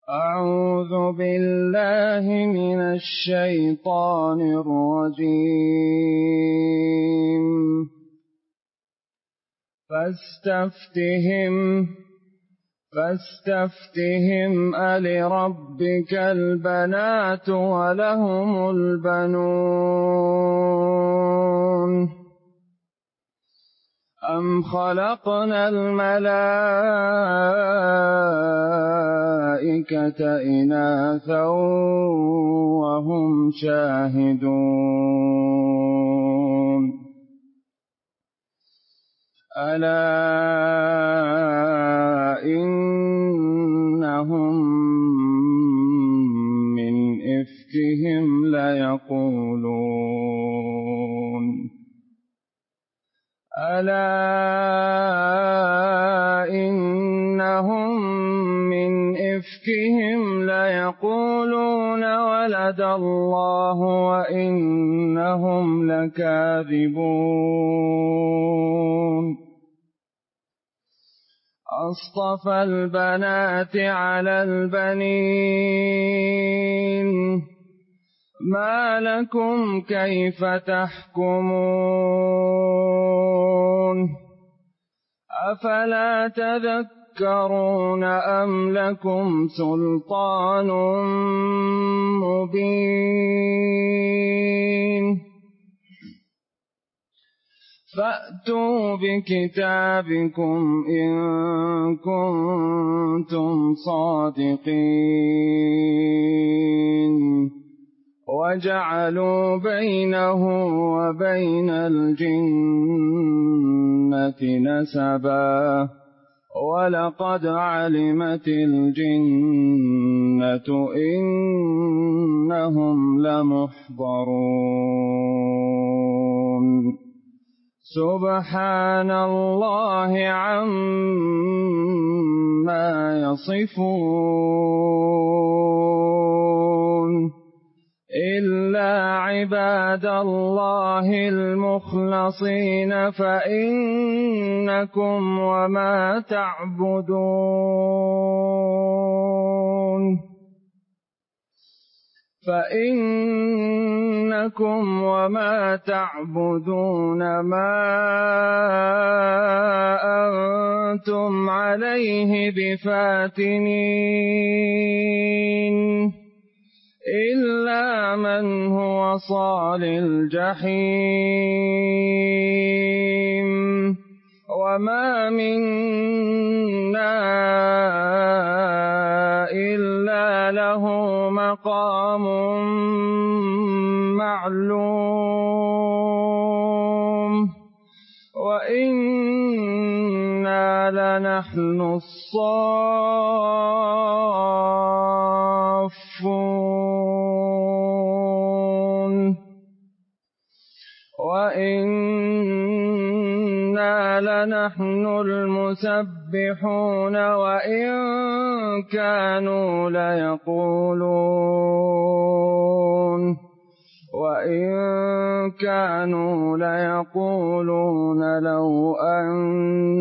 أعوذ بالله من الشيطان الرجيم. فاستفتهم ألربك البنات ولهم البنون أم خلقنا الملائكة إناثا وهم شاهدون ألا إنهم من إفكهم ليقولون ألا إنهم من إفكهم ليقولون ولد الله وإنهم لكاذبون أصطفى البنات على البنين ما لكم كيف تحكمون أفلا تذكرون أم لكم سلطان مبين فأتوا بكتابكم إن كنتم صادقين وجعلوا بينه وبين الجنة نسبا ولقد علمت الجنة إنهم لمحضرون سبحان الله عما يصفون إلا عباد الله المخلصين فإنكم وما تعبدون ما أنتم عليه بفاتنين إلا من هو صال الجحيم وما منا إلا له مقام معلوم وإنا لنحن الصافون وإنا لنحن المسبحون وإن كانوا ليقولون لو أن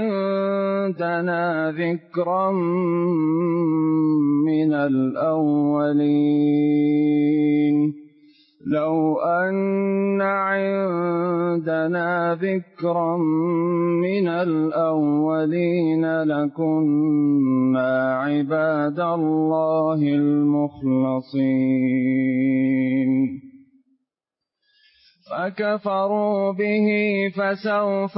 عندنا ذكرا من الأولين لكنا عباد الله المخلصين فكفروا به فسوف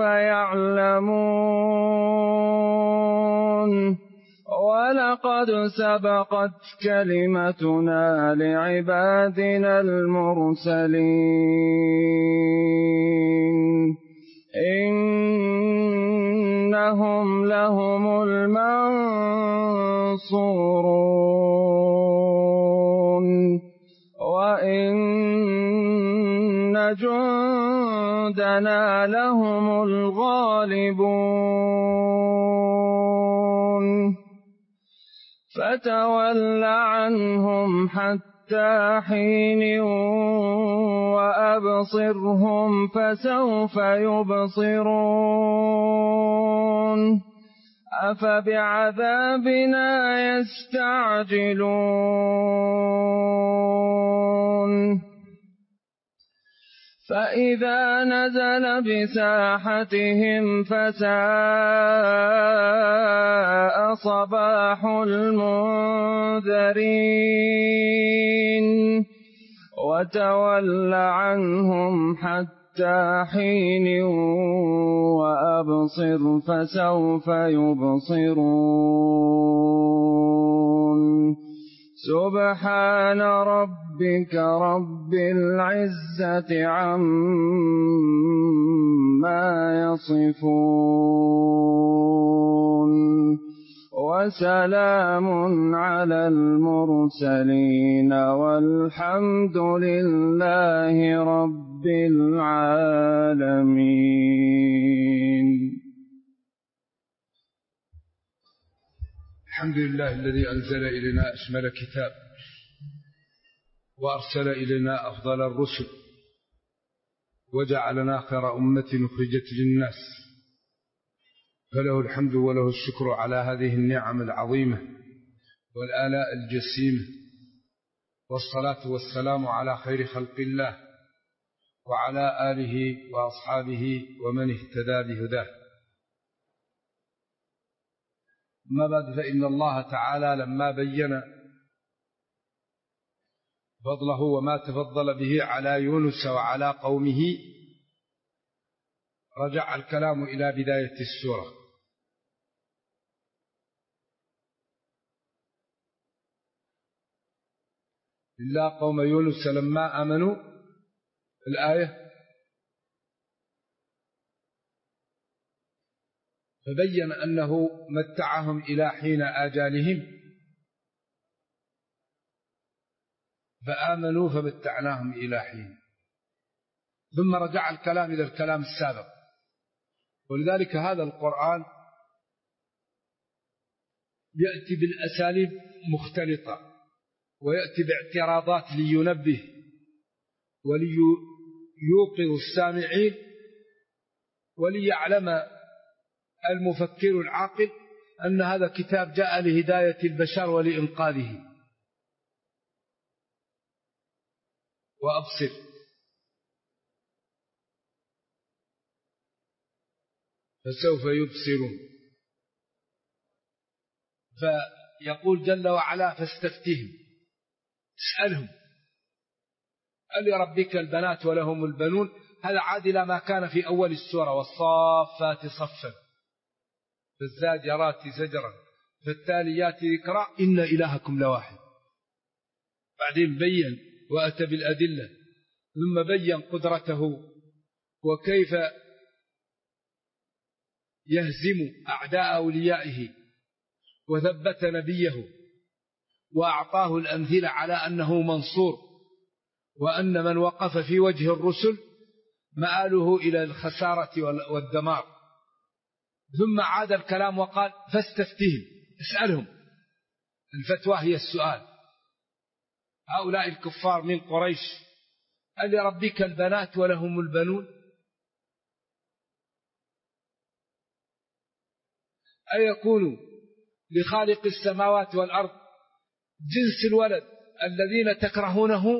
يعلمون ولقد سبقت كلمتنا لعبادنا المرسلين إنهم لهم المنصورون وإن جندنا لهم الغالبون فتول عنهم حتى حين وأبصرهم فسوف يبصرون أفبعذابنا يستعجلون فإذا نزل بساحتهم فساء صباح المنذرين وتول عنهم حتى حين وأبصر فسوف يبصرون سبحان ربك رب العزة عما يصفون وسلام على المرسلين والحمد لله رب العالمين. الحمد لله الذي أنزل إلينا أشمل كتاب وأرسل إلينا أفضل الرسل وجعلنا خير أمة أخرجت للناس، فله الحمد وله الشكر على هذه النعم العظيمة والآلاء الجسيمة، والصلاة والسلام على خير خلق الله وعلى آله وأصحابه ومن اهتدى بهداه. أما بعد، فإن الله تعالى لما بين فضله وما تفضل به على يونس وعلى قومه رجع الكلام إلى بداية السورة. إلا قوم يونس لما آمنوا الآية فبين أنه متعهم إلى حين آجالهم فآمنوا فمتعناهم إلى حين، ثم رجع الكلام إلى الكلام السابق. ولذلك هذا القرآن يأتي بالأساليب مختلطة ويأتي باعتراضات لينبه وليوقظ السامعين وليعلم المفكر العاقل أن هذا كتاب جاء لهداية البشر ولإنقاذه. وأبصر فسوف يبصرون. فيقول جل وعلا فاستفتهم، اسألهم هل لربك البنات ولهم البنون. هذا عاد إلى ما كان في أول السورة والصافات صفا فالزاجرات زجرا فالتاليات ذكرا إن إلهكم لواحد. بعدين بين وأتى بالأدلة، ثم بين قدرته وكيف يهزم أعداء أوليائه، وثبت نبيه وأعطاه الأمثلة على أنه منصور، وأن من وقف في وجه الرسل مآله إلى الخسارة والدمار. ثم عاد الكلام وقال فاستفتهم، اسألهم. الفتوى هي السؤال. هؤلاء الكفار من قريش هل لربك البنات ولهم البنون؟ أيكون لخالق السماوات والأرض جنس الولد الذين تكرهونه؟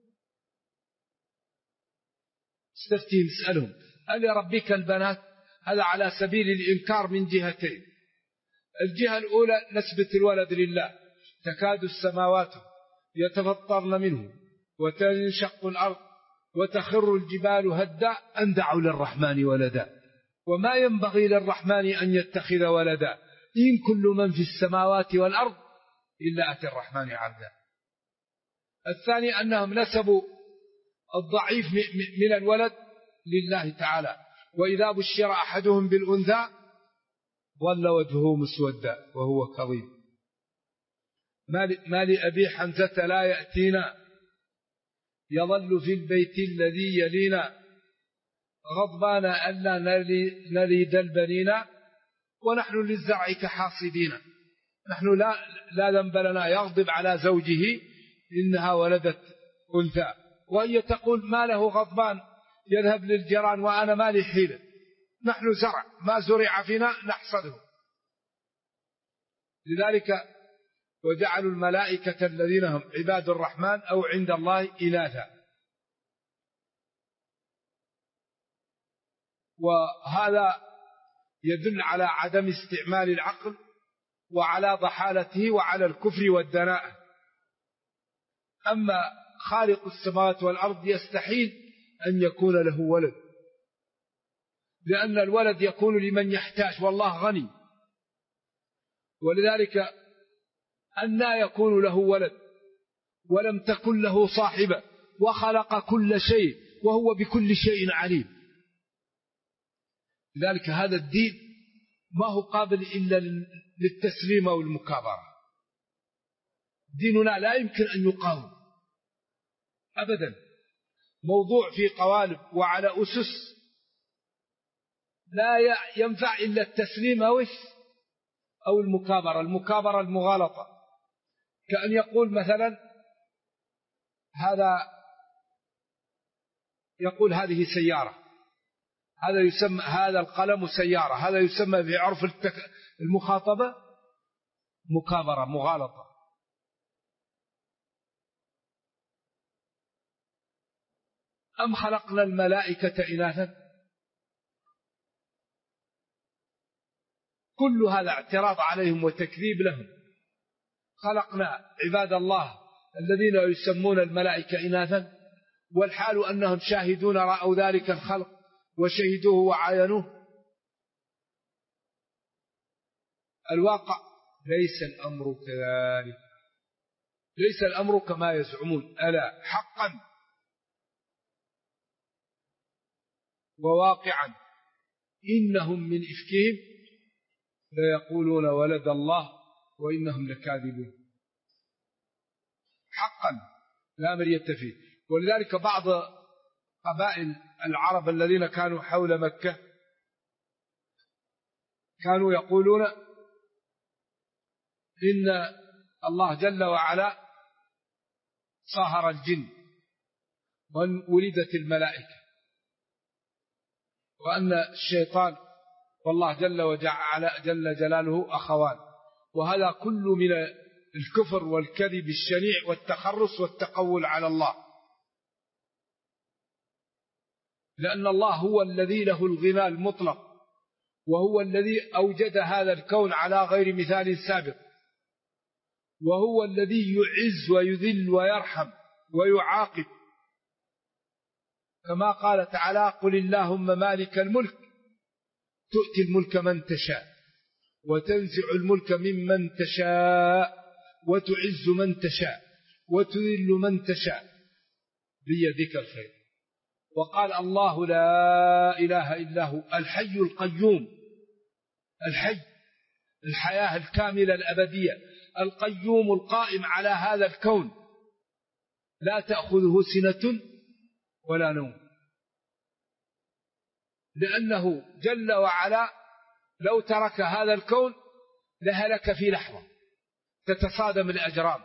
استفتهم، اسألهم هل لربك البنات. هذا على سبيل الإنكار من جهتين. الجهة الأولى نسبة الولد لله، تكاد السماوات يتفطرن منه وتنشق الأرض وتخر الجبال هدا أن دعوا للرحمن ولدا وما ينبغي للرحمن أن يتخذ ولدا إن كل من في السماوات والأرض إلا أتى الرحمن عبدا. الثاني أنهم نسبوا الضعيف من الولد لله تعالى، وإذا بشر أحدهم بالأنثى ظل وجهه مسودا وهو كظيم. ما لأبي حمزة لا يأتينا يظل في البيت الذي يلينا غضبان ألا نريد البنين ونحن للزرع كحاصدين. نحن لا ذنب لنا، يغضب على زوجه إنها ولدت أنثى، وهي تقول ما له غضبان يذهب للجيران وأنا ما لي حيلة، نحن زرع ما زرع فينا نحصده. لذلك وجعلوا الملائكة الذين هم عباد الرحمن أو عند الله إناثا. وهذا يدل على عدم استعمال العقل وعلى ضحالته وعلى الكفر والدناءة. أما خالق السماوات والأرض يستحيل أن يكون له ولد، لأن الولد يكون لمن يحتاج والله غني، ولذلك أنى يكون له ولد ولم تكن له صاحبة وخلق كل شيء وهو بكل شيء عليم. لذلك هذا الدين ما هو قابل إلا للتسليم والمكابرة. ديننا لا يمكن أن يقاوم أبدا، موضوع في قوالب وعلى أسس لا ينفع إلا التسليم أو المكابرة المغالطة. كأن يقول مثلا يقول هذه سيارة، هذا يسمى هذا القلم سيارة، هذا يسمى في عرف المخاطبة مكابرة مغالطة. أم خلقنا الملائكة إناثا؟ كل هذا اعتراض عليهم وتكذيب لهم. خلقنا عباد الله الذين يسمون الملائكة إناثا، والحال أنهم شاهدون رأوا ذلك الخلق وشهدوه وعاينوه. الواقع ليس الأمر كذلك، ليس الأمر كما يزعمون. ألا حقا وواقعا إنهم من إفكهم ليقولون ولد الله وإنهم لكاذبون. حقا لا مرية فيه. ولذلك بعض قبائل العرب الذين كانوا حول مكة كانوا يقولون إن الله جل وعلا صهر الجن وأن ولدت الملائكة، وأن الشيطان والله جل جلاله أخوان. وهذا كل من الكفر والكذب الشنيع والتخرص والتقول على الله، لأن الله هو الذي له الغنى المطلق، وهو الذي أوجد هذا الكون على غير مثال سابق، وهو الذي يعز ويذل ويرحم ويعاقب، كما قال تعالى قل اللهم مالك الملك تؤتي الملك من تشاء وتنزع الملك ممن تشاء وتعز من تشاء وتذل من تشاء بيدك الخير. وقال الله لا إله إلا هو الحي القيوم، الحي الحياة الكاملة الأبدية، القيوم القائم على هذا الكون، لا تأخذه سنة ولا نوم، لأنه جل وعلا لو ترك هذا الكون لهلك في لحظة، تتصادم الأجرام،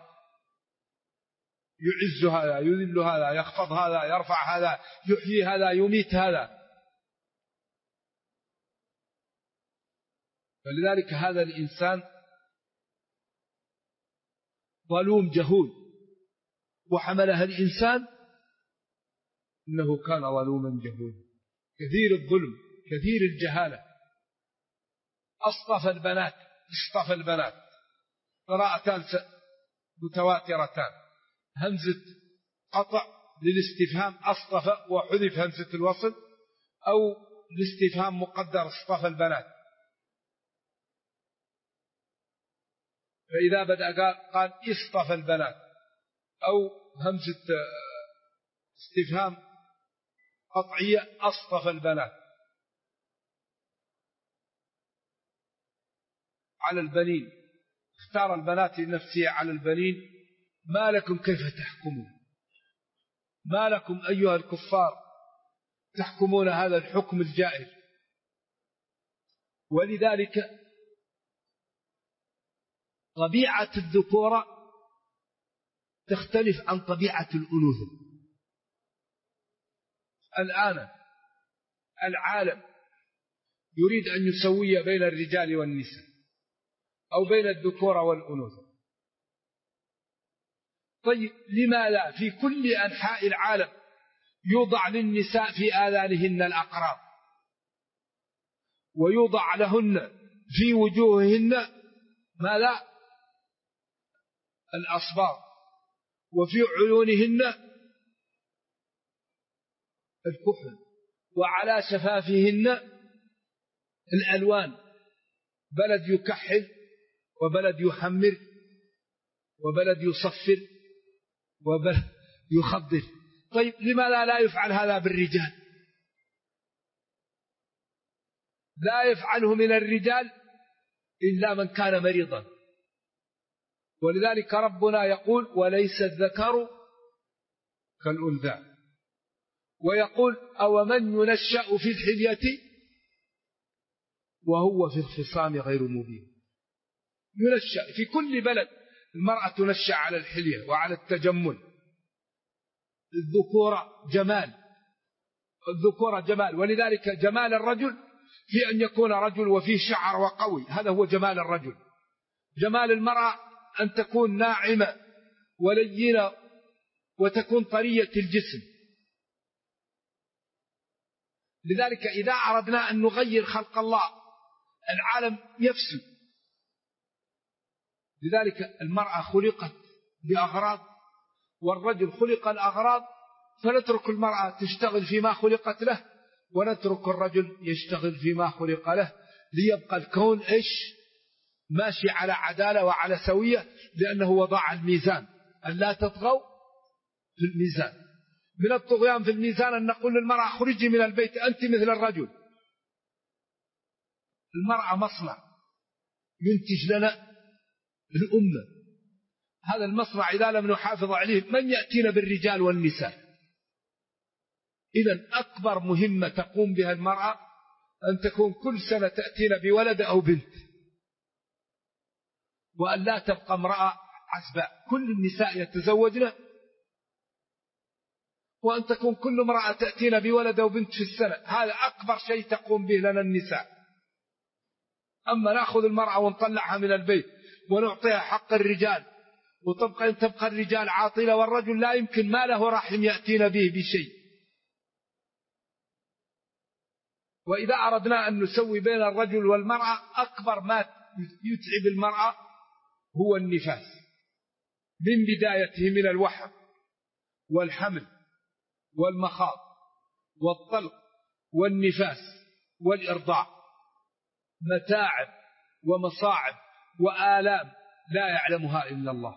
يعز هذا يذل هذا، يخفض هذا يرفع هذا، يحيي هذا يميت هذا. فلذلك هذا الإنسان ظلوم جهول، وحملها الإنسان إنه كان ظلوما جهولا، كثير الظلم كثير الجهالة. أصطفى البنات، اصطفى البنات، قراءتان متواترتان، همزة قطع للاستفهام أصطفى وحذف همزة الوصل، أو الاستفهام مقدر اصطفى البنات. فإذا بدأ قال اصطفى البنات، أو همزة استفهام قطعية أصطفى البنات على البنين، اختار البنات لنفسه على البنين. ما لكم كيف تحكمون؟ ما لكم أيها الكفار تحكمون هذا الحكم الجائر؟ ولذلك طبيعة الذكورة تختلف عن طبيعة الأنوثة. الآن العالم يريد أن يسوي بين الرجال والنساء، أو بين الذكورة والأنوثة. طيب لما لا في كل أنحاء العالم يوضع للنساء في آذانهن الأقراط، ويوضع لهن في وجوههن ما لا الأصباغ، وفي عيونهن الكحل، وعلى شفافهن الألوان، بلد يكحل وبلد يحمر وبلد يصفر وبلد يخضر. طيب لماذا لا يفعل هذا بالرجال؟ لا يفعله من الرجال إلا من كان مريضا، ولذلك ربنا يقول وليس الذكر كالأنثى، ويقول أو من ينشأ في الحلية وهو في الخصام غير مبين. ينشأ في كل بلد المرأة تنشأ على الحلية وعلى التجمل. الذكورة جمال، ولذلك جمال الرجل في أن يكون رجل وفيه شعر وقوي، هذا هو جمال الرجل. جمال المرأة أن تكون ناعمة ولينة وتكون طرية الجسم. لذلك إذا أردنا أن نغير خلق الله العالم يفسد. لذلك المرأة خلقت بأغراض والرجل خلق الأغراض، فنترك المرأة تشتغل فيما خلقت له ونترك الرجل يشتغل فيما خلق له، ليبقى الكون ماشي على عدالة وعلى سوية، لأنه وضع الميزان أن لا تطغوا في الميزان. من الطغيان في الميزان أن نقول للمرأة خرجي من البيت أنت مثل الرجل. المرأة مصنع ينتج لنا الأمة، هذا المصنع إذا لم نحافظ عليه من يأتينا بالرجال والنساء؟ إذن أكبر مهمة تقوم بها المرأة أن تكون كل سنة تأتينا بولد أو بنت، وأن لا تبقى امرأة عزباء، كل النساء يتزوجن، وأن تكون كل امرأة تأتينا بولد أو بنت في السنة. هذا أكبر شيء تقوم به لنا النساء. أما نأخذ المرأة ونطلعها من البيت ونعطيها حق الرجال تبقى الرجال عاطلة، والرجل لا يمكن ما له رحم يأتينا به بشيء. وإذا أردنا أن نسوي بين الرجل والمرأة أكبر ما يتعب المرأة هو النفاس، من بدايته من الوحم والحمل والمخاض والطلق والنفاس والإرضاع، متاعب ومصاعب وآلام لا يعلمها إلا الله.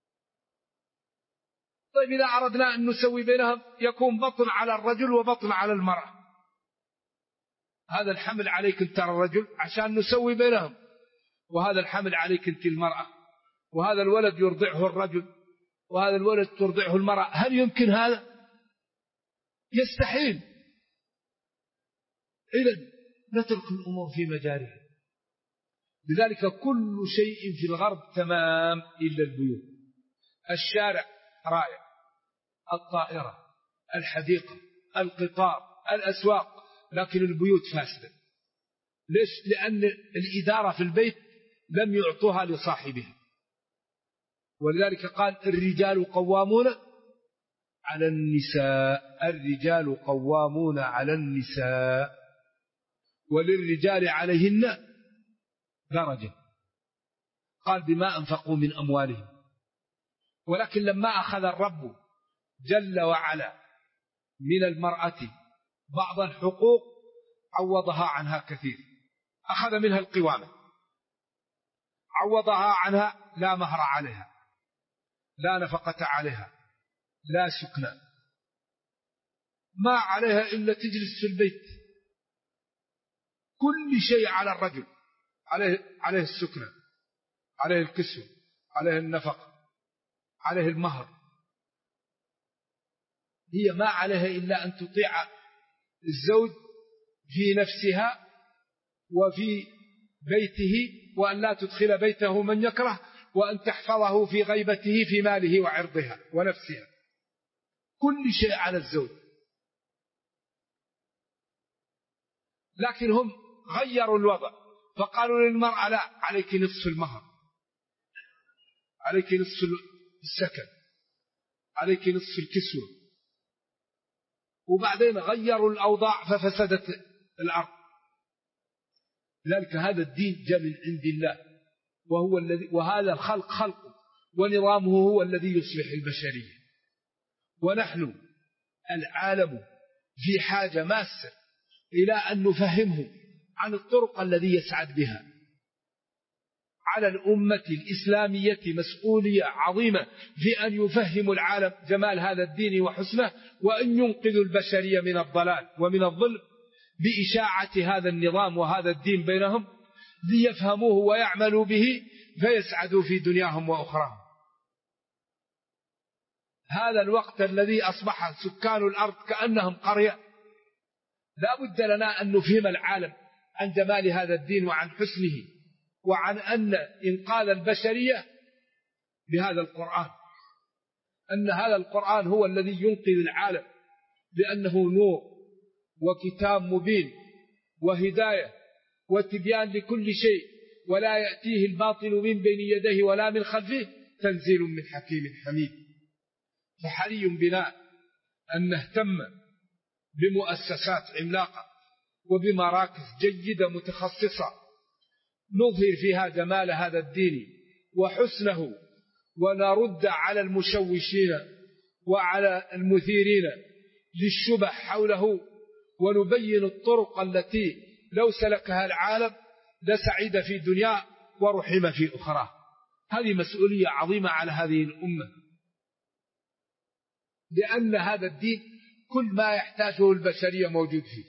طيب إذا أردنا أن نسوي بينهم يكون بطن على الرجل وبطن على المرأة، هذا الحمل عليك أنت الرجل عشان نسوي بينهم، وهذا الحمل عليك أنت المرأة، وهذا الولد يرضعه الرجل وهذا الولد ترضعه المرأة. هل يمكن هذا؟ يستحيل. إذن نترك الأمور في مجارها. لذلك كل شيء في الغرب تمام إلا البيوت. الشارع رائع، الطائرة، الحديقة، القطار، الأسواق، لكن البيوت فاسدة. ليش؟ لأن الإدارة في البيت لم يعطوها لصاحبها. ولذلك قال الرجال قوامون على النساء، الرجال قوامون على النساء، وللرجال عليهن درجة، قال بما أنفقوا من أموالهم. ولكن لما أخذ الرب جل وعلا من المرأة بعض الحقوق عوضها عنها كثير، أخذ منها القوامة، عوضها عنها لا مهر عليها، لا نفقة عليها، لا سكنى، ما عليها إلا تجلس في البيت. كل شيء على الرجل، عليه السكنى، عليه الكسوة، عليه النفقة، عليه المهر. هي ما عليها إلا أن تطيع الزوج في نفسها وفي بيته، وأن لا تدخل بيته من يكره، وأن تحفظه في غيبته في ماله وعرضها ونفسها. كل شيء على الزوج. لكن هم غيروا الوضع، فقالوا للمرأة لا، عليك نصف المهر، عليك نصف السكن، عليك نصف الكسوة. وبعدين غيروا الأوضاع ففسدت الأرض. لذلك هذا الدين جاء من عند الله، وهذا الخلق خلقه ونظامه هو الذي يصلح البشرية. ونحن العالم في حاجة ماسة إلى أن نفهمه عن الطرق الذي يسعد بها. على الأمة الإسلامية مسؤولية عظيمة في أن يفهموا العالم جمال هذا الدين وحسنه، وأن ينقذوا البشرية من الضلال ومن الظلم بإشاعة هذا النظام وهذا الدين بينهم، ليفهموه ويعملوا به فيسعدوا في دنياهم وأخراهم. هذا الوقت الذي أصبح سكان الأرض كأنهم قرية، لا بد لنا أن نفهم العالم عن جمال هذا الدين وعن حسنه، وعن أن إنقاذ البشرية بهذا القرآن، أن هذا القرآن هو الذي ينقذ العالم، لأنه نور وكتاب مبين وهداية وتبيان لكل شيء، ولا يأتيه الباطل من بين يديه ولا من خلفه، تنزيل من حكيم حميد. فحري بنا أن نهتم بمؤسسات عملاقة وبمراكز جيدة متخصصة نظهر فيها جمال هذا الدين وحسنه، ونرد على المشوشين وعلى المثيرين للشبه حوله، ونبين الطرق التي لو سلكها العالم لسعيد في دنياه ورحم في أخرى. هذه مسؤولية عظيمة على هذه الأمة، لأن هذا الدين كل ما يحتاجه البشرية موجود فيه.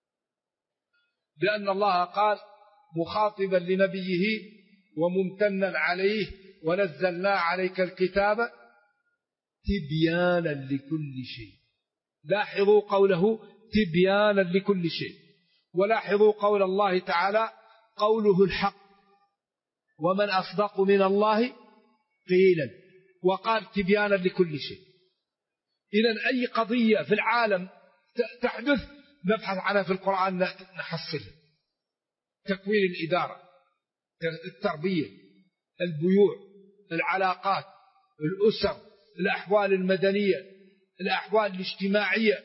لأن الله قال مخاطبا لنبيه وممتنا عليه: ونزلنا عليك الكتاب تبيانا لكل شيء. لاحظوا قوله تبيانا لكل شيء، ولاحظوا قول الله تعالى قوله الحق: ومن أصدق من الله قيلا، وقال تبيانا لكل شيء. إذن أي قضية في العالم تحدث نبحث عنها في القرآن نحصلها: تكوين الإدارة، التربية، البيوع، العلاقات، الأسر، الأحوال المدنية، الأحوال الاجتماعية،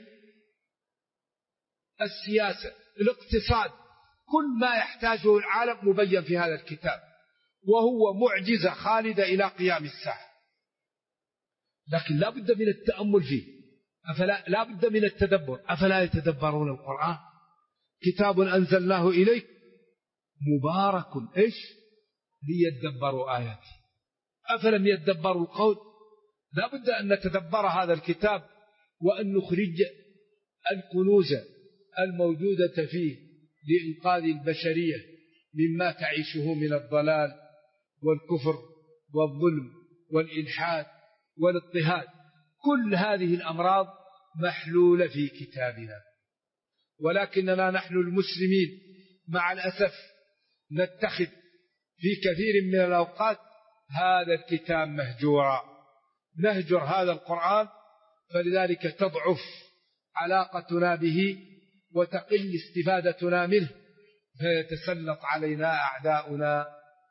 السياسة، الاقتصاد، كل ما يحتاجه العالم مبين في هذا الكتاب، وهو معجزة خالدة إلى قيام الساعة. لكن لا بد من التأمل فيه، لا بد من التدبر. أفلا يتدبرون القرآن؟ كتاب أنزلناه إليك مبارك ليدبروا آياته أفلم يدبروا القول. لا بد أن نتدبر هذا الكتاب، وأن نخرج الكنوز الموجودة فيه لإنقاذ البشرية مما تعيشه من الضلال والكفر والظلم والإلحاد والاضطهاد. كل هذه الأمراض محلولة في كتابنا، ولكننا نحن المسلمين مع الأسف نتخذ في كثير من الأوقات هذا الكتاب مهجورا، نهجر هذا القرآن، فلذلك تضعف علاقتنا به وتقل استفادتنا منه، فيتسلط علينا أعداؤنا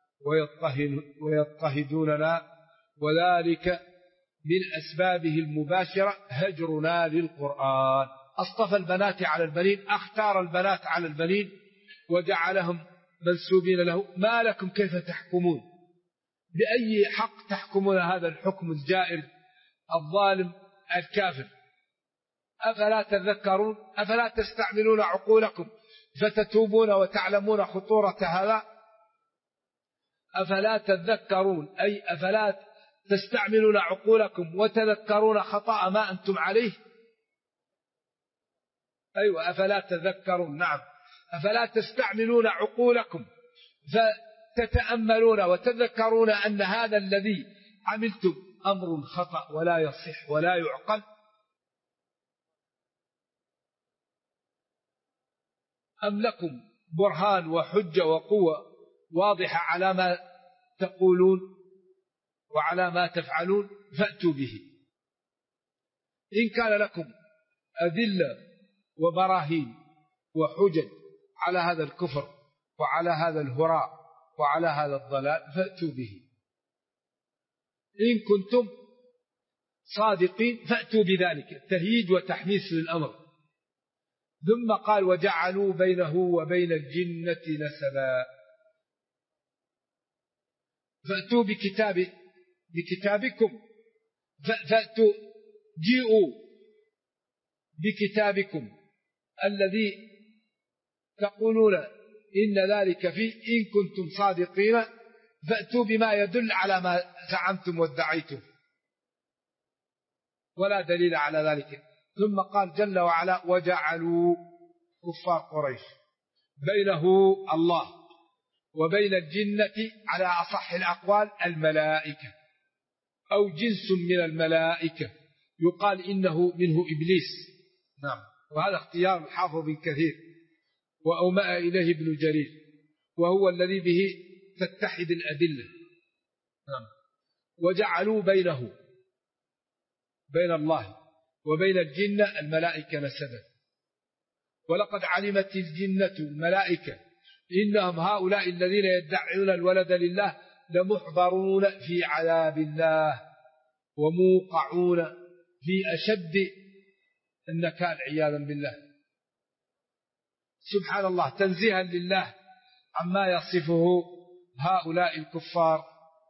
ويضطهدوننا، وذلك من أسبابه المباشرة هجرنا للقرآن. أصطفى البنات على البنين، اختار البنات على البنين وجعلهم منسوبين له. ما لكم كيف تحكمون؟ بأي حق تحكمون هذا الحكم الجائر الظالم الكافر؟ أفلا تذكرون؟ أفلا تستعملون عقولكم فتتوبون وتعلمون خطورة هذا؟ أفلا تذكرون، أي أفلا تستعملون عقولكم وتذكرون خطأ ما أنتم عليه؟ أيوة، أفلا تذكرون، نعم، أفلا تستعملون عقولكم فتتأملون وتذكرون أن هذا الذي عملتم أمر خطأ ولا يصح ولا يعقل؟ أم لكم برهان وحجة وقوة واضحة على ما تقولون وعلى ما تفعلون؟ فأتوا به. إن كان لكم أدلة وبراهين وحجج على هذا الكفر وعلى هذا الهراء وعلى هذا الضلال فأتوا به، إن كنتم صادقين فأتوا بذلك، تهييج وتحميس للأمر. ثم قال وجعلوا بينه وبين الجنة نسبا، فأتوا بكتابكم، فأتوا جيئوا بكتابكم الذي تقولون إن ذلك فيه، إن كنتم صادقين فأتوا بما يدل على ما زعمتم وادعيتم، ولا دليل على ذلك. ثم قال جل وعلا وجعلوا، كفار قريش، بينه الله وبين الجنة على أصح الأقوال الملائكة أو جنس من الملائكة، يقال إنه منه إبليس، نعم، وهذا اختيار الحافظ بن كثير وأومأ إليه ابن جرير، وهو الذي به تتحد الأدلة، نعم. وجعلوا بينه، بين الله وبين الجنة الملائكة نسبا، ولقد علمت الجنة الملائكة إنهم هؤلاء الذين يدعون الولد لله لمحضرون في عذاب الله وموقعون في أشد النكال عياذا بالله. سبحان الله، تنزيها لله عما يصفه هؤلاء الكفار.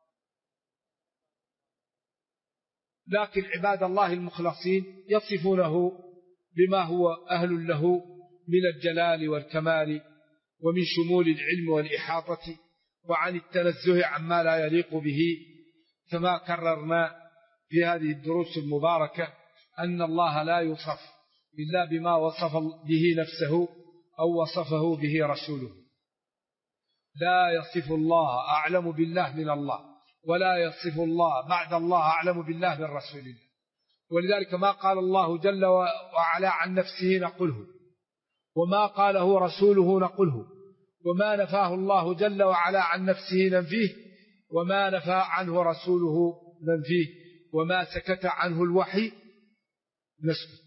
لكن عباد الله المخلصين يصفونه بما هو أهل له من الجلال والكمال ومن شمول العلم والإحاطة، وعن التنزه عما لا يليق به، كما كررنا في هذه الدروس المباركة أن الله لا يوصف إلا بما وصف به نفسه أو وصفه به رسوله. لا يصف الله أعلم بالله من الله، ولا يصف الله بعد الله أعلم بالله من رسول الله. ولذلك ما قال الله جل وعلا عن نفسه نقله، وما قاله رسوله نقله، وما نفاه الله جل وعلا عن نفسه ننفيه، وما نفى عنه رسوله ننفيه، وما سكت عنه الوحي نسكت.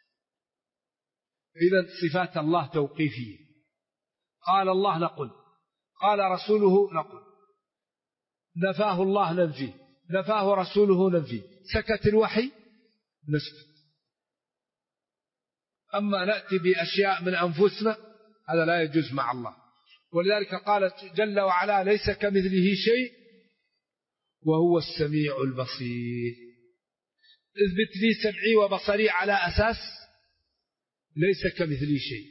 إذن صفات الله توقيفية، قال الله نقول، قال رسوله نقول، نفاه الله ننفيه، نفاه رسوله ننفيه، سكت الوحي نسكت. أما نأتي بأشياء من أنفسنا هذا لا يجوز مع الله. ولذلك قال جل وعلا ليس كمثله شيء وهو السميع البصير. اثبت لي سمعي وبصري على أساس ليس كمثلي شيء.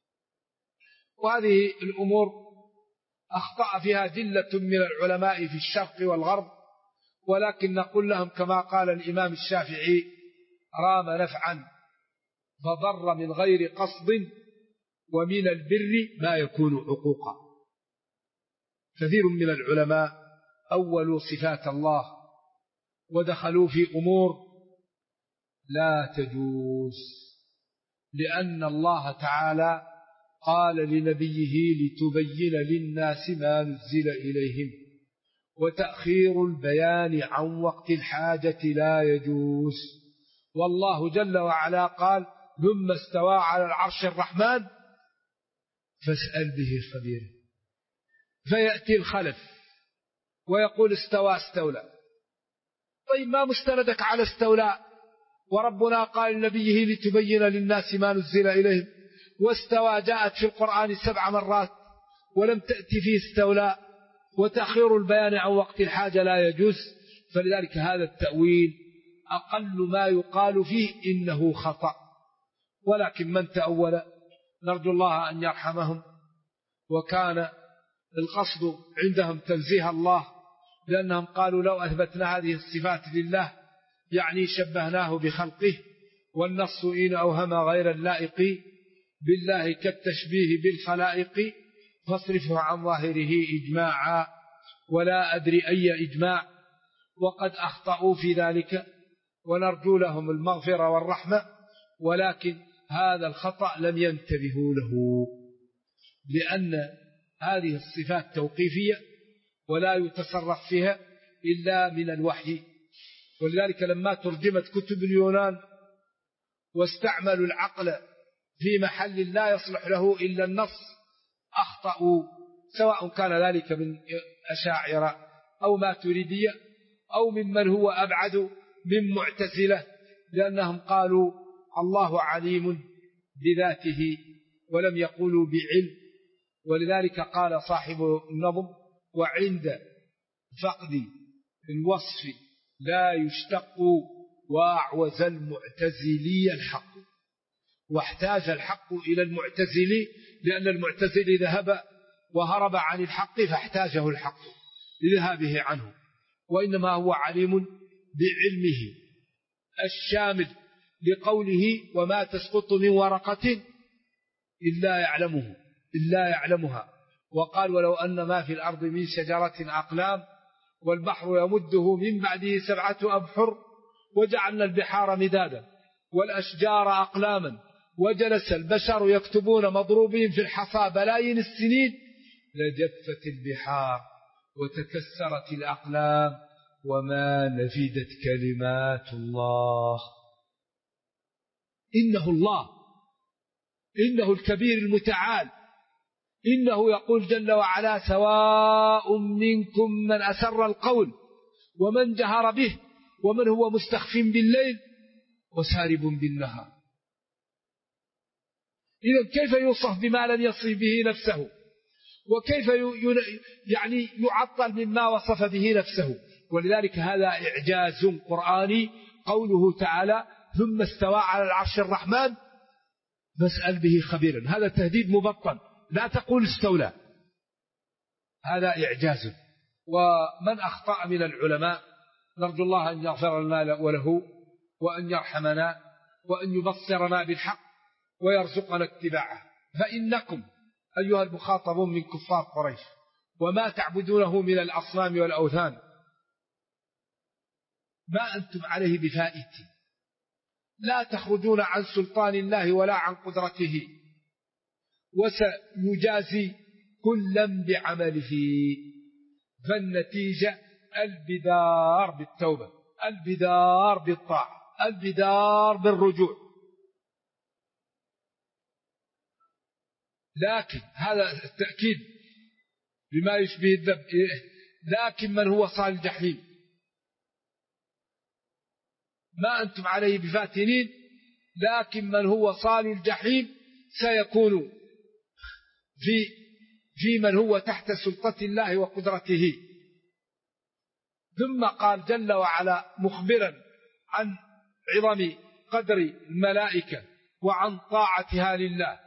وهذه الأمور أخطأ فيها جلة من العلماء في الشرق والغرب، ولكن نقول لهم كما قال الإمام الشافعي رام نفعا فضر من غير قصد ومن البر ما يكون عقوقا. كثير من العلماء أولوا صفات الله ودخلوا في أمور لا تجوز، لأن الله تعالى قال لنبيه لتبين للناس ما نزل إليهم، وتأخير البيان عن وقت الحاجة لا يجوز. والله جل وعلا قال ثم استوى على العرش الرحمن فاسأل به خبيرا. فيأتي الخلف ويقول استوى استولى. طيب ما مستندك على استولى وربنا قال لنبيه لتبين للناس ما نزل إليهم، واستوى جاءت في القرآن 7 مرات ولم تأتي فيه استولى، وتأخير البيان عن وقت الحاجة لا يجوز. فلذلك هذا التأويل أقل ما يقال فيه إنه خطأ. ولكن من تأول نرجو الله أن يرحمهم، وكان القصد عندهم تنزيه الله، لأنهم قالوا لو أثبتنا هذه الصفات لله يعني شبهناه بخلقه، والنص إن أوهم غير اللائق بالله كالتشبيه بالخلائق، فاصرفه عن ظاهره إجماعا ولا أدري أي إجماع. وقد أخطأوا في ذلك ونرجو لهم المغفرة والرحمة، ولكن هذا الخطأ لم ينتبهوا له، لأن هذه الصفات توقيفية ولا يتصرف فيها إلا من الوحي. ولذلك لما ترجمت كتب اليونان واستعملوا العقل في محل لا يصلح له إلا النص أخطأوا سواء كان ذلك من أشاعرة أو ماتريدية أو ممن هو أبعد من معتزلة، لأنهم قالوا الله عليم بذاته ولم يقولوا بعلم. ولذلك قال صاحب النظم: وعند فقد الوصف لا يشتق وأعوز المعتزلي الحق. واحتاج الحق إلى المعتزلي لأن المعتزلي ذهب وهرب عن الحق فاحتاجه الحق لذهابه عنه، وإنما هو عليم بعلمه الشامل لقوله: وما تسقط من ورقة إلا يعلمها. وقال: ولو أن ما في الأرض من شجرة أقلام والبحر يمده من بعده 7 أبحر وجعلنا البحار مدادا والأشجار أقلاما وجلس البشر يكتبون مضروبين في الحصى بلايين السنين لجفت البحار وتكسرت الأقلام وما نفدت كلمات الله. إنه الله، إنه الكبير المتعال، إنه يقول جل وعلا: سواء منكم من أسر القول ومن جهر به ومن هو مستخف بالليل وسارب بالنهار. إذن كيف يوصف بما لم يصف به نفسه؟ وكيف يعطل مما وصف به نفسه؟ ولذلك هذا إعجاز قرآني قوله تعالى: ثم استوى على العرش الرحمن فاسأل به خبيرا. هذا تهديد مبطن، لا تقول استولى، هذا إعجاز. ومن أخطأ من العلماء نرجو الله أن يغفر لنا وله وأن يرحمنا وأن يبصرنا بالحق ويرزقنا اتباعه. فإنكم أيها المخاطبون من كفار قريش وما تعبدونه من الأصنام والأوثان ما أنتم عليه بفائتين، لا تخرجون عن سلطان الله ولا عن قدرته، وسيجازي كلا بعمله. فالنتيجة البدار بالتوبة، البدار بالطاعة، البدار بالرجوع. لكن هذا التأكيد بما يشبه الذنب. لكن من هو صال الجحيم ما أنتم عليه بفاتنين، لكن من هو صال الجحيم سيكون في من هو تحت سلطة الله وقدرته. ثم قال جل وعلا مخبرا عن عظم قدر الملائكة وعن طاعتها لله: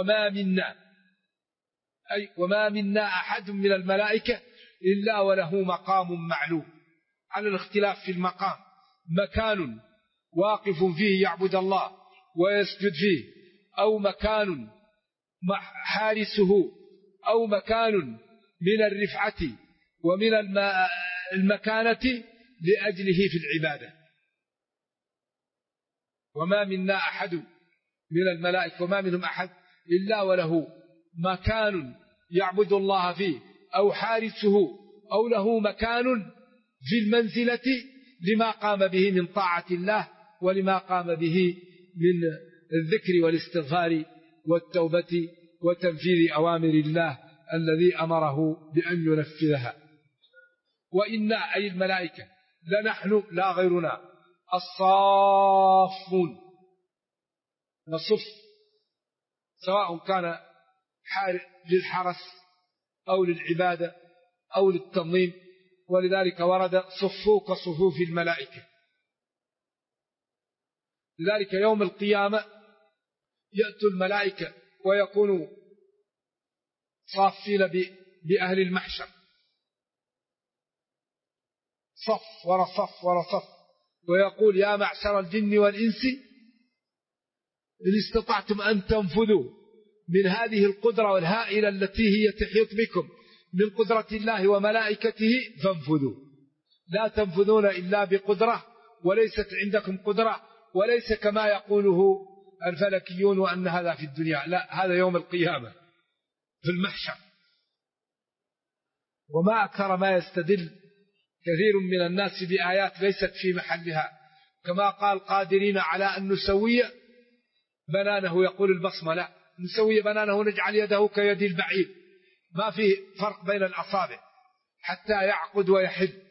وما منا أحد من الملائكة إلا وله مقام معلوم. على الاختلاف في المقام: مكان واقف فيه يعبد الله ويسجد فيه، أو مكان حارسه، أو مكان من الرفعة ومن المكانة لأجله في العبادة. وما منا أحد من الملائكة وما منهم أحد إلا وله مكان يعبد الله فيه، أو حارسه، أو له مكان في المنزلة لما قام به من طاعة الله ولما قام به من الذكر والاستغفار والتوبة وتنفيذ أوامر الله الذي أمره بأن ينفذها. وإنا أي الملائكة لنحن لا غيرنا الصافون، نصف سواء كان للحرس أو للعبادة أو للتنظيم. ولذلك ورد صفوا كصفوف الملائكة. لذلك يوم القيامة يأتوا الملائكة ويكونوا صافين بأهل المحشر، صف ورا صف ورا صف، ويقول: يا معشر الجن والإنس إن استطعتم أن تنفذوا من هذه القدرة والهائلة التي هي تحيط بكم من قدرة الله وملائكته فانفذوا. لا تنفذون إلا بقدرة، وليست عندكم قدرة، وليس كما يقوله الفلكيون وأن هذا في الدنيا. لا، هذا يوم القيامة في المحشر. وما أكثر ما يستدل كثير من الناس بآيات ليست في محلها، كما قال: قادرين على أن نسوي بنانه. يقول البصمة: لا، نسوي بنانه نجعل يده كيد البعير. ما في فرق بين الأصابع حتى يعقد ويحل.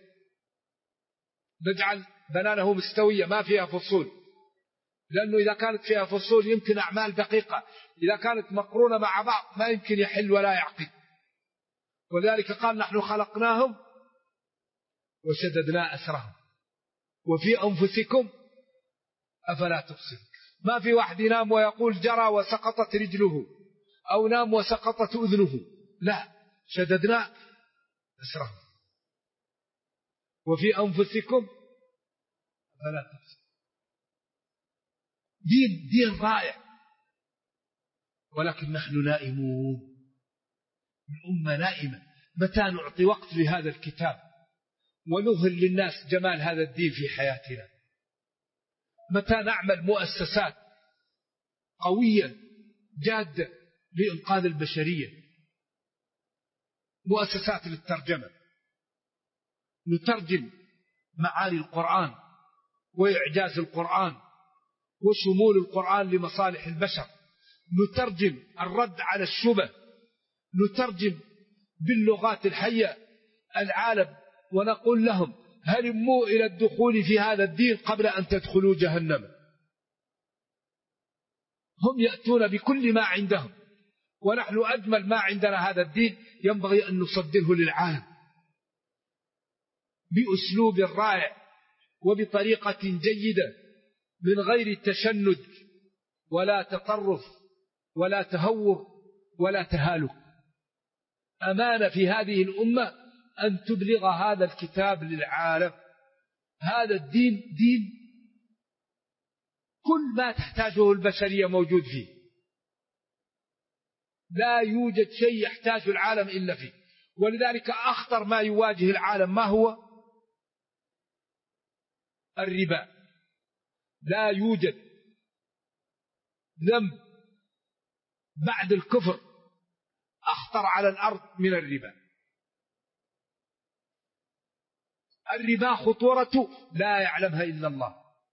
نجعل بنانه مستوية ما فيها فصول، لأنه إذا كانت فيها فصول يمكن أعمال دقيقة، إذا كانت مقرونة مع بعض ما يمكن يحل ولا يعقد. ولذلك قال نحن خلقناهم وشددنا أسرهم وفي أنفسكم أفلا تبصرون. ما في واحد ينام ويقول جرى وسقطت رجله أو نام وسقطت أذنه، لا، شددنا أسرهم وفي أنفسكم أفلا تبصرون. دين رائع، ولكن نحن نائمون، الأمة نائمة. متى نعطي وقت لهذا الكتاب ونظهر للناس جمال هذا الدين في حياتنا؟ متى نعمل مؤسسات قوية جادة لإنقاذ البشرية، مؤسسات للترجمة، نترجم معاني القرآن وإعجاز القرآن وشمول القرآن لمصالح البشر، نترجم الرد على الشبه، نترجم باللغات الحية العالم، ونقول لهم هلموا إلى الدخول في هذا الدين قبل أن تدخلوا جهنم. هم يأتون بكل ما عندهم، ونحن أجمل ما عندنا هذا الدين ينبغي أن نصدره للعالم بأسلوب رائع وبطريقة جيدة من غير تشنج ولا تطرف ولا تهور ولا تهالك. أمانة في هذه الأمة أن تبلغ هذا الكتاب للعالم. هذا الدين دين كل ما تحتاجه البشرية موجود فيه، لا يوجد شيء يحتاج العالم إلا فيه. ولذلك أخطر ما يواجه العالم ما هو؟ الربا. لا يوجد ذنب بعد الكفر أخطر على الأرض من الربا. الربا خطورته لا يعلمها إلا الله.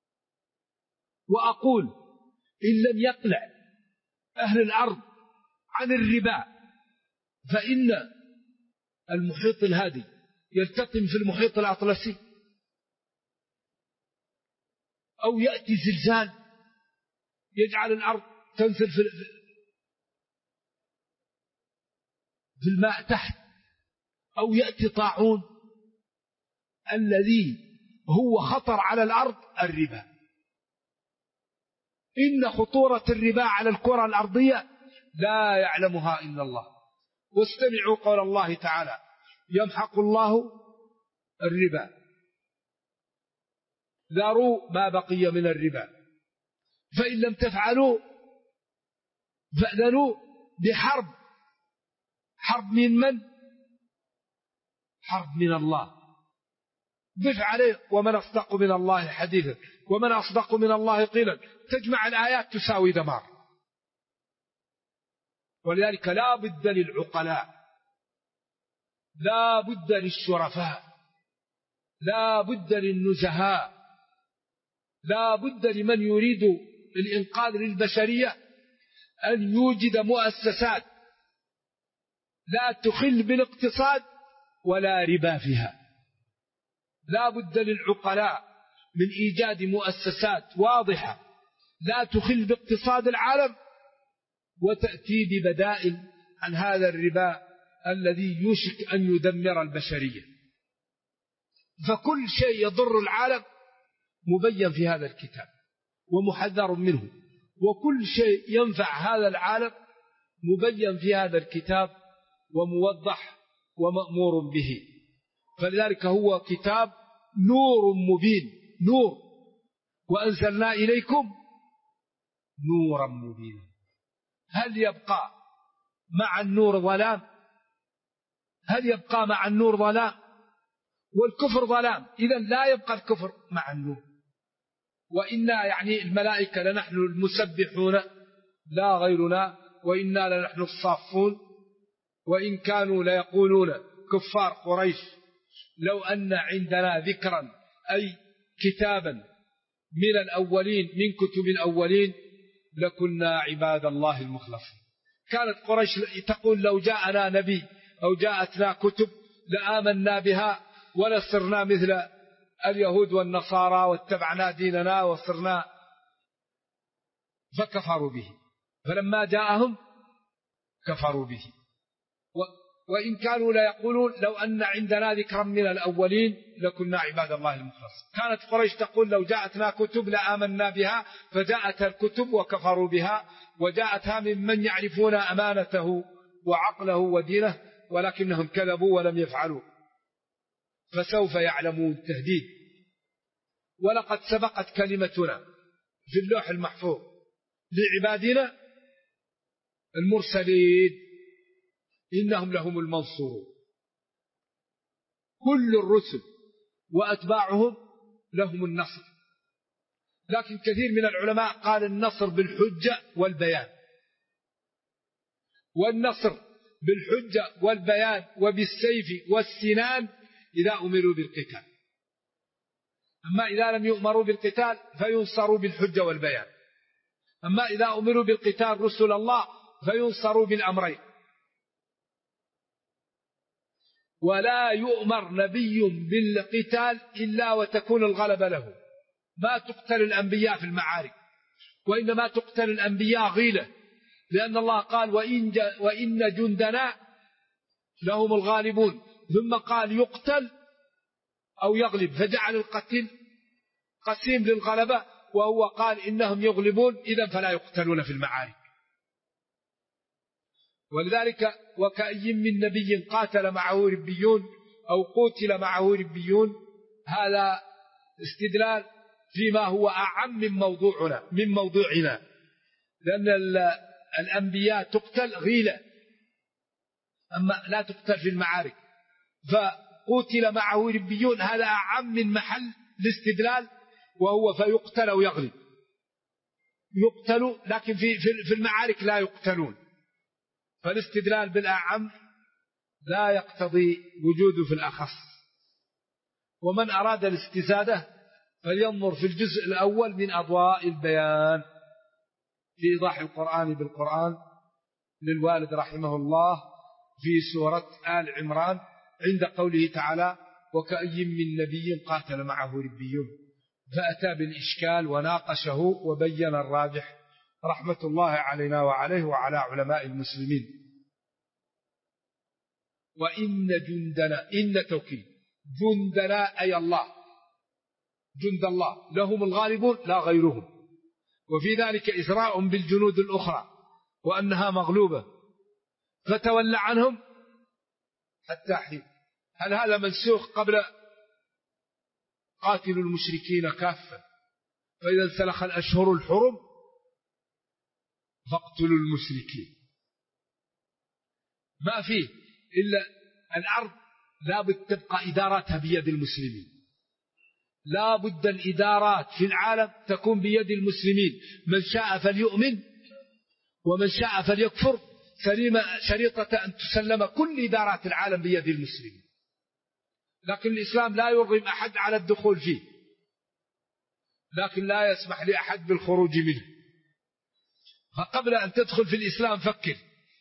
وأقول إن لم يقلع أهل الأرض عن الربا فإن المحيط الهادي يلتقم في المحيط الأطلسي، أو يأتي زلزال يجعل الأرض تنزل في الماء تحت، أو يأتي طاعون. الذي هو خطر على الأرض الربا. إن خطورة الربا على الكرة الأرضية لا يعلمها إلا الله. واستمعوا قول الله تعالى يمحق الله الربا ذروا ما بقي من الربا فإن لم تفعلوا فأذنوا بحرب. حرب من؟ حرب من الله. ضف عليه ومن أصدق من الله حديثا ومن أصدق من الله قيلا. تجمع الآيات تساوي دمار. ولذلك لا بد للعقلاء، لا بد للشرفاء، لا بد للنزهاء، لا بد لمن يريد الإنقاذ للبشرية أن يوجد مؤسسات لا تخل بالاقتصاد ولا ربا فيها. لا بد للعقلاء من إيجاد مؤسسات واضحة لا تخل باقتصاد العالم وتأتي ببدائل عن هذا الربا الذي يوشك أن يدمر البشرية. فكل شيء يضر العالم مبين في هذا الكتاب ومحذر منه، وكل شيء ينفع هذا العالم مبين في هذا الكتاب وموضح ومأمور به. فلذلك هو كتاب نور مبين، نور، وأنزلنا إليكم نورا مبينا. هل يبقى مع النور ظلام؟ هل يبقى مع النور ظلام؟ والكفر ظلام، إذن لا يبقى الكفر مع النور. وإنا يعني الملائكة لنحن المسبحون لا غيرنا، وإنا لنحن الصافون. وإن كانوا ليقولون كفار قريش لو أن عندنا ذكرا أي كتابا من الأولين من كتب الأولين لكنا عباد الله المخلصين. كانت قريش تقول لو جاءنا نبي أو جاءتنا كتب لآمنا بها ولصرنا مثل اليهود والنصارى واتبعنا ديننا وصرنا، فكفروا به. فلما جاءهم كفروا به. وإن كانوا لا يقولون لو أن عندنا ذكرا من الأولين لكنا عباد الله المخلصين. كانت قريش تقول لو جاءتنا كتب لآمنا بها، فجاءتها الكتب وكفروا بها، وجاءتها ممن يعرفون أمانته وعقله ودينه، ولكنهم كذبوا ولم يفعلوا. فسوف يعلمون. تهديد. ولقد سبقت كلمتنا في اللوح المحفوظ لعبادنا المرسلين إنهم لهم المنصورون. كل الرسل وأتباعهم لهم النصر، لكن كثير من العلماء قال النصر بالحجة والبيان، والنصر بالحجة والبيان وبالسيف والسنان إذا أمروا بالقتال. أما إذا لم يؤمروا بالقتال فينصروا بالحجة والبيان. أما إذا أمروا بالقتال رسل الله فينصروا بالأمرين. ولا يؤمر نبي بالقتال إلا وتكون الغلبة له. ما تقتل الأنبياء في المعارك، وإنما تقتل الأنبياء غيلة، لأن الله قال وإن جندنا لهم الغالبون، ثم قال يقتل أو يغلب، فجعل القتل قسيم للغلبة، وهو قال إنهم يغلبون، إذن فلا يقتلون في المعارك. ولذلك وكأي من نبي قاتل معه ربيون أو قتل معه ربيون، هذا استدلال فيما هو أعم من موضوعنا، لأن الأنبياء تقتل غيلة، أما لا تقتل في المعارك. فقتل معه ربيون هذا أعم من محل الاستدلال، وهو فيقتل أو يغلب. يقتلوا لكن في المعارك لا يقتلون، فالاستدلال بالأعم لا يقتضي وجوده في الأخص. ومن أراد الاستزادة فلينظر في الجزء الأول من أضواء البيان في إيضاح القرآن بالقرآن للوالد رحمه الله في سورة آل عمران عند قوله تعالى وكأي من نبي قاتل معه ربيون، فأتى بالإشكال وناقشه وبين الراجح رحمة الله علينا وعليه وعلى علماء المسلمين. وإن جندنا، إن توكيد، جندنا أي الله، جند الله لهم الغالبون لا غيرهم، وفي ذلك إسراء بالجنود الأخرى وأنها مغلوبة، فتولى عنهم حتى حين. هل هذا منسوخ قبل قاتلوا المشركين كافة فإذا انسلخ الأشهر الحرم فاقتلوا المشركين؟ ما فيه إلا الأرض لا بد تبقى إداراتها بيد المسلمين، لا بد الإدارات في العالم تكون بيد المسلمين، من شاء فليؤمن ومن شاء فليكفر، شريطة أن تسلم كل إدارات العالم بيد المسلمين. لكن الإسلام لا يرغم أحد على الدخول فيه، لكن لا يسمح لأحد بالخروج منه. فقبل أن تدخل في الإسلام فكر،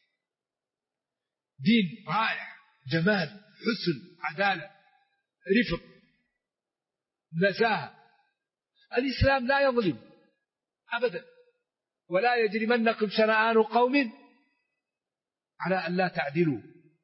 دين رائع، جمال، حسن، عدالة، رفق، نزاهة. الإسلام لا يظلم أبدا. ولا يجرمنكم شنآن قوم على أن لا تعدلوا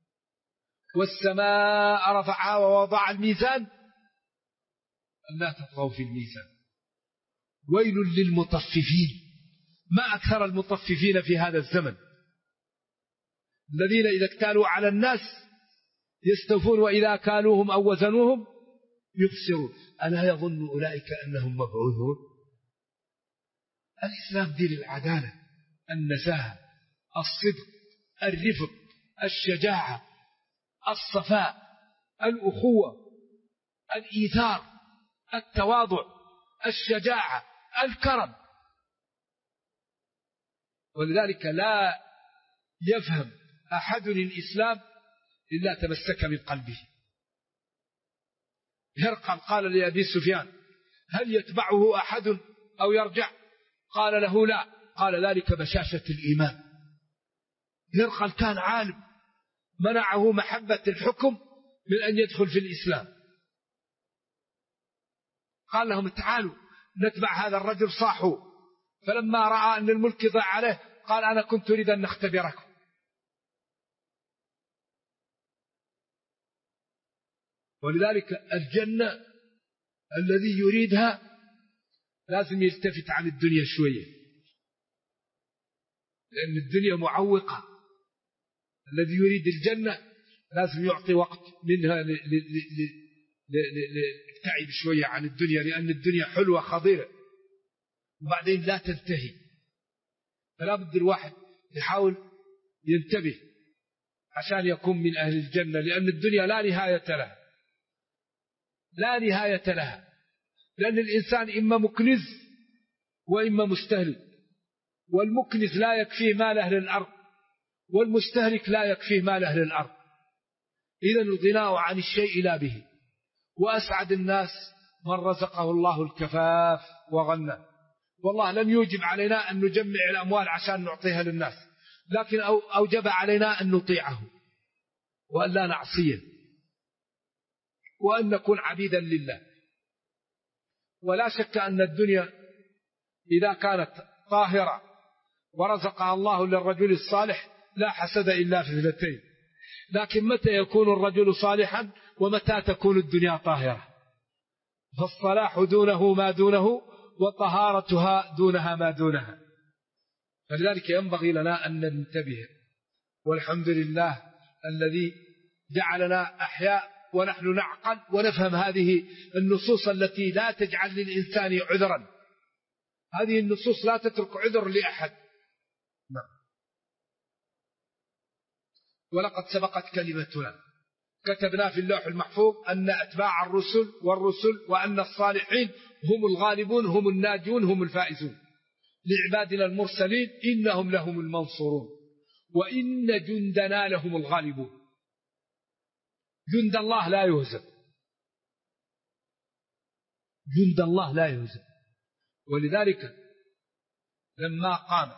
والسماء رفعها ووضع الميزان ألا تطغوا في الميزان ويل للمطففين. ما أكثر المطففين في هذا الزمن، الذين إذا اكتالوا على الناس يستوفون وإذا كالوهم أو وزنوهم يخسرون. ألا يظن أولئك أنهم مبعوثون؟ الإسلام دين العدالة، النزاهة، الصدق، الرفق، الشجاعة، الصفاء، الأخوة، الإيثار، التواضع، الشجاعة، الكرم. ولذلك لا يفهم أحد الإسلام إلا تمسك من قلبه. هرقل قال لأبي سفيان هل يتبعه أحد أو يرجع؟ قال له لا. قال ذلك بشاشة الإيمان. هرقل كان عالم منعه محبة الحكم من أن يدخل في الإسلام، قال لهم تعالوا نتبع هذا الرجل، صاحوا، فلما رأى أن الملك ضاع عليه قال أنا كنت أريد أن نختبركم. ولذلك الجنة الذي يريدها لازم يلتفت عن الدنيا شوية، لأن الدنيا معوقة. الذي يريد الجنة لازم يعطي وقت منها للتعب شوية عن الدنيا، لأن الدنيا حلوة خضيرة وبعدين لا تنتهي. فلا بد الواحد يحاول ينتبه عشان يكون من أهل الجنة، لأن الدنيا لا نهاية لها، لا نهاية لها، لأن الإنسان إما مكنز وإما مستهلك، والمكنز لا يكفيه مال أهل الأرض، والمستهلك لا يكفيه مال أهل الأرض. إذن الغناء عن الشيء لا به. وأسعد الناس من رزقه الله الكفاف وغنى. والله لم يوجب علينا أن نجمع الأموال عشان نعطيها للناس، لكن أوجب علينا أن نطيعه وأن لا نعصيه وأن نكون عبيدا لله. ولا شك أن الدنيا إذا كانت طاهرة ورزقها الله للرجل الصالح لا حسد إلا في اثنتين. لكن متى يكون الرجل صالحا ومتى تكون الدنيا طاهرة؟ فالصلاح دونه ما دونه، وطهارتها دونها ما دونها. فلذلك ينبغي لنا أن ننتبه. والحمد لله الذي جعلنا أحياء ونحن نعقل ونفهم هذه النصوص التي لا تجعل للإنسان عذرا. هذه النصوص لا تترك عذر لأحد. ولقد سبقت كلمتنا، كتبنا في اللوح المحفوظ أن أتباع الرسل والرسل وأن الصالحين هم الغالبون، هم الناجون، هم الفائزون. لعبادنا المرسلين إنهم لهم المنصورون وإن جندنا لهم الغالبون. جند الله لا يهزم، جند الله لا يهزم. ولذلك لما قام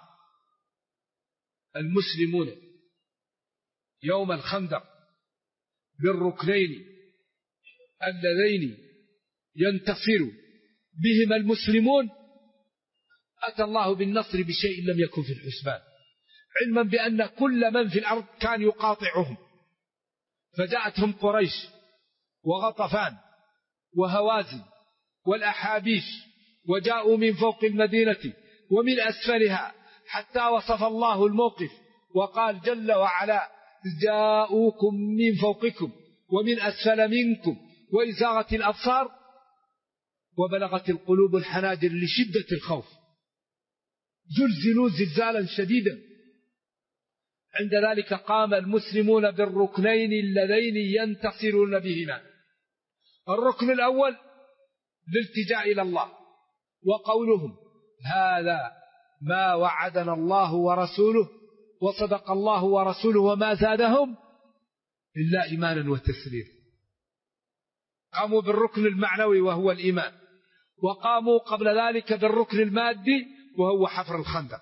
المسلمون يوم الخندق بالركنين اللذين ينتصر بهما المسلمون، أتى الله بالنصر بشيء لم يكن في الحسبان، علما بأن كل من في الأرض كان يقاطعهم. فجاءتهم قريش وغطفان وهوازن والأحابيش، وجاءوا من فوق المدينة ومن أسفلها، حتى وصف الله الموقف وقال جل وعلا جاءوكم من فوقكم ومن أسفل منكم وإزاغت الأبصار وبلغت القلوب الحناجر لشدة الخوف، زلزلوا زلزالا شديدا. عند ذلك قام المسلمون بالركنين اللذين ينتصرون بهما. الركن الأول الالتجاء إلى الله، وقولهم هذا ما وعدنا الله ورسوله وصدق الله ورسوله وما زادهم إلا إيمانا وتسليما. قاموا بالركن المعنوي وهو الإيمان، وقاموا قبل ذلك بالركن المادي وهو حفر الخندق.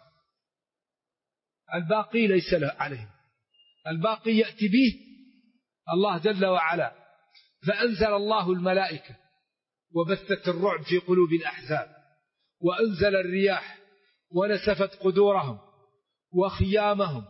الباقي ليس له عليه، الباقي يأتي به الله جل وعلا. فأنزل الله الملائكة وبثت الرعب في قلوب الأحزاب، وأنزل الرياح ونسفت قدورهم وخيامهم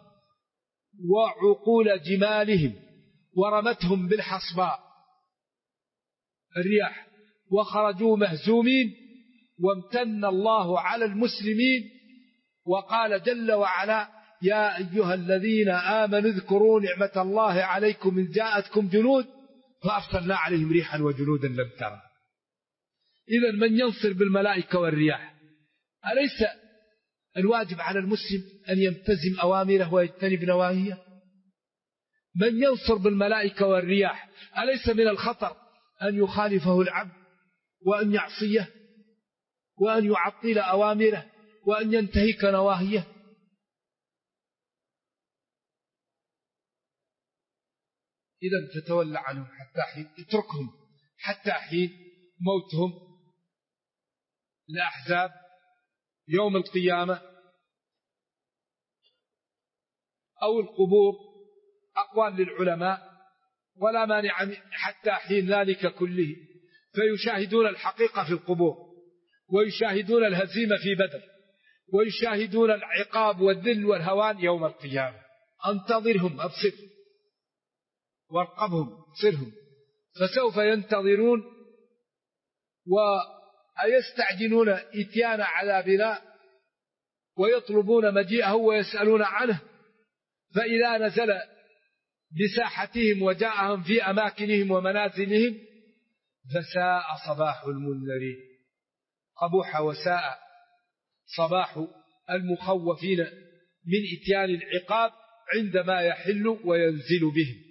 وعقول جمالهم ورمتهم بالحصباء الرياح، وخرجوا مهزومين. وامتن الله على المسلمين وقال جل وعلا يا أيها الذين آمنوا اذكروا نعمة الله عليكم إذ جاءتكم جنود فأرسلنا عليهم ريحا وجنودا لم ترى. إذن من ينصر بالملائكة والرياح؟ أليس الواجب على المسلم أن يمتزم أوامره ويجتنب نواهيه؟ من ينصر بالملائكة والرياح أليس من الخطر أن يخالفه العبد وأن يعصيه وأن يعطل أوامره وأن ينتهك نواهيه؟ إذن تتولى عنهم حتى حين، اتركهم حتى حين موتهم. الأحزاب يوم القيامة أو القبور أقوال للعلماء، ولا مانع حتى حين ذلك كله، فيشاهدون الحقيقة في القبور، ويشاهدون الهزيمة في بدر، ويشاهدون العقاب والذل والهوان يوم القيامة. انتظرهم، أبصر وارقبهم، صرهم، فسوف ينتظرون ويستعجلون إتيان عذابنا ويطلبون مجيئه ويسألون عنه، فإذا نزل بساحتهم وجاءهم في أماكنهم ومنازلهم فساء صباح المنذرين. قبوح وساء صباح المخوفين من إتيان العقاب عندما يحل وينزل بهم.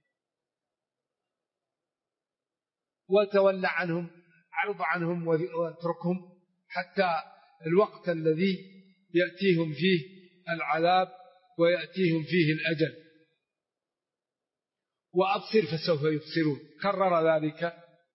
وتولى عنهم، عرض عنهم واتركهم حتى الوقت الذي يأتيهم فيه العذاب ويأتيهم فيه الأجل. وأبصر فسوف يبصرون، كرر ذلك.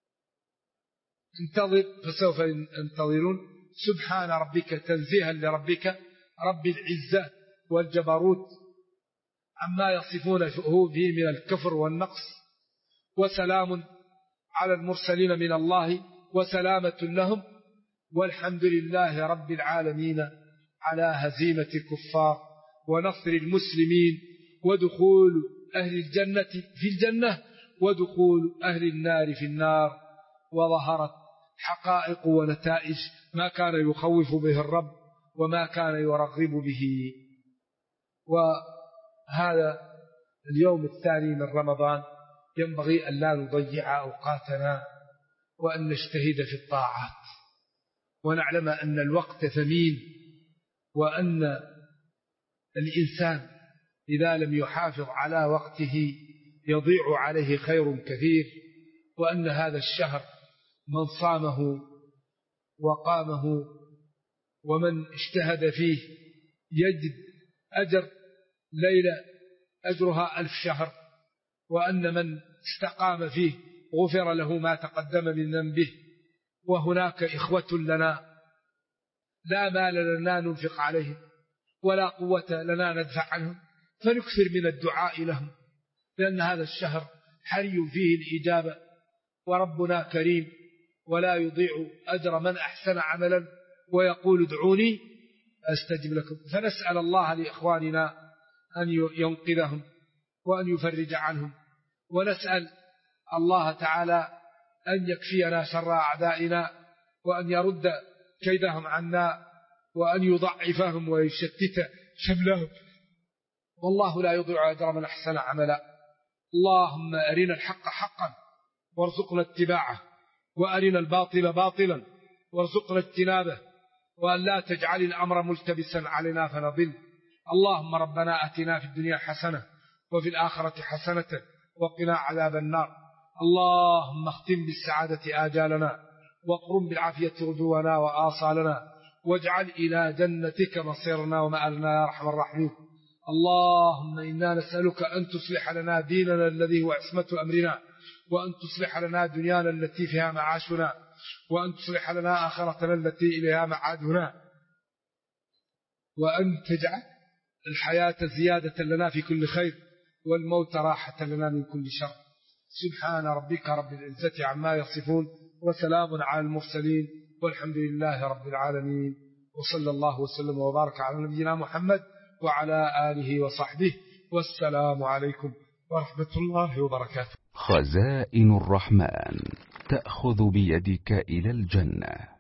انتظر فسوف ينتظرون. سبحان ربك، تنزيها لربك رب العزة والجبروت عما يصفون فيه من الكفر والنقص. وسلام على المرسلين من الله وسلامة لهم، والحمد لله رب العالمين على هزيمة الكفار ونصر المسلمين ودخول أهل الجنة في الجنة ودخول أهل النار في النار. وظهرت حقائق ونتائج ما كان يخوف به الرب وما كان يرغب به. وهذا اليوم الثاني من رمضان ينبغي أن لا نضيع أوقاتنا وأن نجتهد في الطاعات، ونعلم أن الوقت ثمين، وأن الإنسان إذا لم يحافظ على وقته يضيع عليه خير كثير، وأن هذا الشهر من صامه وقامه ومن اجتهد فيه يجد أجر ليلة أجرها 1000 شهر، وأن من استقام فيه غفر له ما تقدم من ذنبه. وهناك إخوة لنا لا مال لنا ننفق عليهم ولا قوة لنا ندفع عنهم، فنكثر من الدعاء لهم، لأن هذا الشهر حري فيه الإجابة، وربنا كريم ولا يضيع أجر من أحسن عملا، ويقول ادعوني أستجب لكم. فنسأل الله لإخواننا أن ينقذهم وأن يفرج عنهم، ونسأل الله تعالى أن يكفينا شر أعدائنا وأن يرد كيدهم عنا وأن يضعفهم ويشتت شملهم، والله لا يضيع أجر من أحسن عملا. اللهم أرنا الحق حقا وارزقنا اتباعه، وأرنا الباطل باطلا وارزقنا اجتنابه، وأن لا تجعل الأمر ملتبسا علينا فنضل. اللهم ربنا آتنا في الدنيا حسنة وفي الآخرة حسنة وقنا عذاب النار. اللهم اختم بالسعادة آجالنا، واقرم بالعافية غدونا وآصالنا، واجعل إلى جنتك مصيرنا ومآلنا يا أرحم الراحمين. اللهم إنا نسألك أن تصلح لنا ديننا الذي هو عصمة أمرنا، وأن تصلح لنا دنيانا التي فيها معاشنا، وأن تصلح لنا آخرتنا التي إليها معادنا، وأن تجعل الحياة زيادة لنا في كل خير والموت راحة لنا من كل شر. سبحان ربك رب العزة عما يصفون، وسلام على المرسلين، والحمد لله رب العالمين. وصلى الله وسلم وبارك على نبينا محمد وعلى آله وصحبه، والسلام عليكم ورحمة الله وبركاته. خزائن الرحمن تأخذ بيدك إلى الجنة.